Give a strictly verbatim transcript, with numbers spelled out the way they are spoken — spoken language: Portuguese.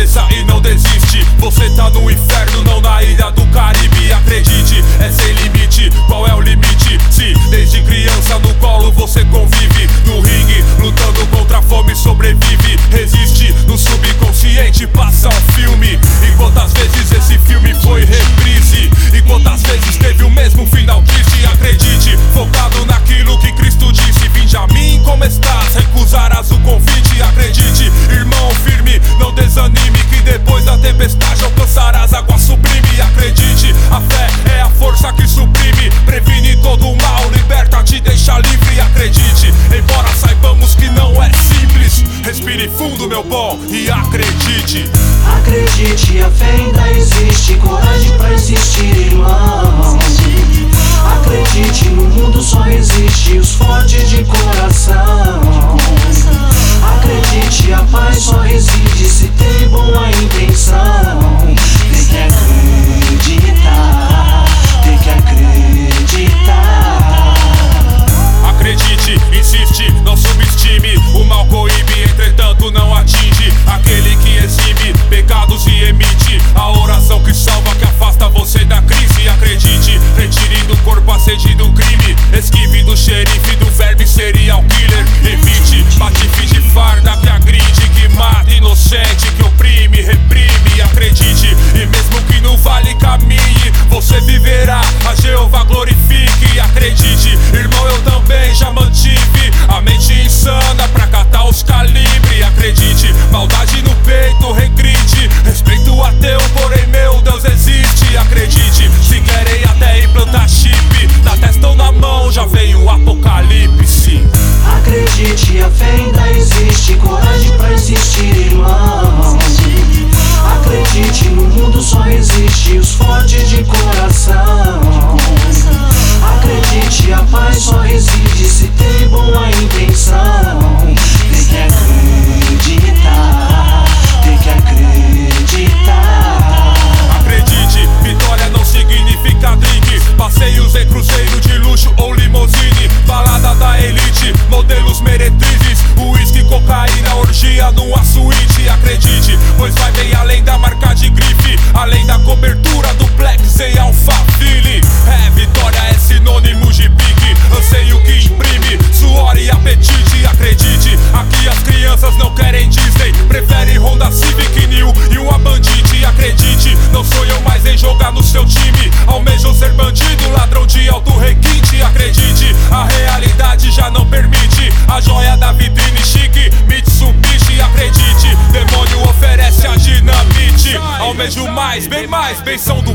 cabeça e não desiste. Você tá no inferno, não na ilha do Caribe. Acredite, é sem limite, qual é o limite? Se desde criança no colo você convive, no ringue, lutando contra a fome sobrevive. Resiste, no subconsciente passa um filme. E quantas vezes esse filme foi reprise? E quantas vezes teve o mesmo final triste? Acredite, focado naquilo que Cristo disse: vinde a mim como estás, recusarás o convite. Acredite, irmão firme, não desanime, que depois da tempestade alcançarás água sublime. Acredite, a fé é a força que suprime, previne todo o mal, liberta, te deixa livre. Acredite, embora saibamos que não é simples, respire fundo, meu bom, e acredite. Acredite, a fé ainda existe, coragem pra existir, irmão. Acredite, no mundo só existe os fortes de coração. Acredite, a paz só reside se tem boa intenção. Tem que acreditar, tem que acreditar. Acredite, insiste, não subestime, o mal coíbe, entretanto não atinge aquele que exime pecados e emite a oração que salva, que afasta você da crise. Acredite, retire do corpo a sede do crime, esquive do xerife, do verme serial killer. Evite, patife de farda que agride, que mata inocente, que oprime, reprime. Acredite, e mesmo que no vale caminhe, você viverá, a Jeová glorifique. Acredite, irmão, eu também já mantive a mente insana pra catar os calibres. Acredite, maldade no peito regride, respeito ateu, porém meu Deus existe. Acredite, se querem até implantar chip na testa ou na mão, já vem o apocalipse. Acredite, a fé ainda existe, coragem pra existir, irmão. Acredite, no mundo só existe os fortes de coração. Acredite, a paz só reside se tem boa intenção. Tem que acreditar, tem que acreditar. Acredite, vitória não significa drink, passeios em cruzeiro de luxo ou limousine, balada da elite, modelos meretrizes, uísque, cocaína, orgia numa suíte. Acredite, pois vai bem além da marca de grife, além da cobertura do Plex em Alphaville. É, vitória é sinônimo de pique, anseio que imprime suor e apetite. Acredite, aqui as crianças não querem Disney, preferem Honda Civic New e uma bandite. Acredite, não sou eu mais em jogar no seu time, almejam ser bandido, ladrão de alto requinte. Acredite, a realidade já não permite a joia da vitrine chique, Mitsubishi. Acredite, demônio oferece a dinamite, almejo mais, bem mais, benção do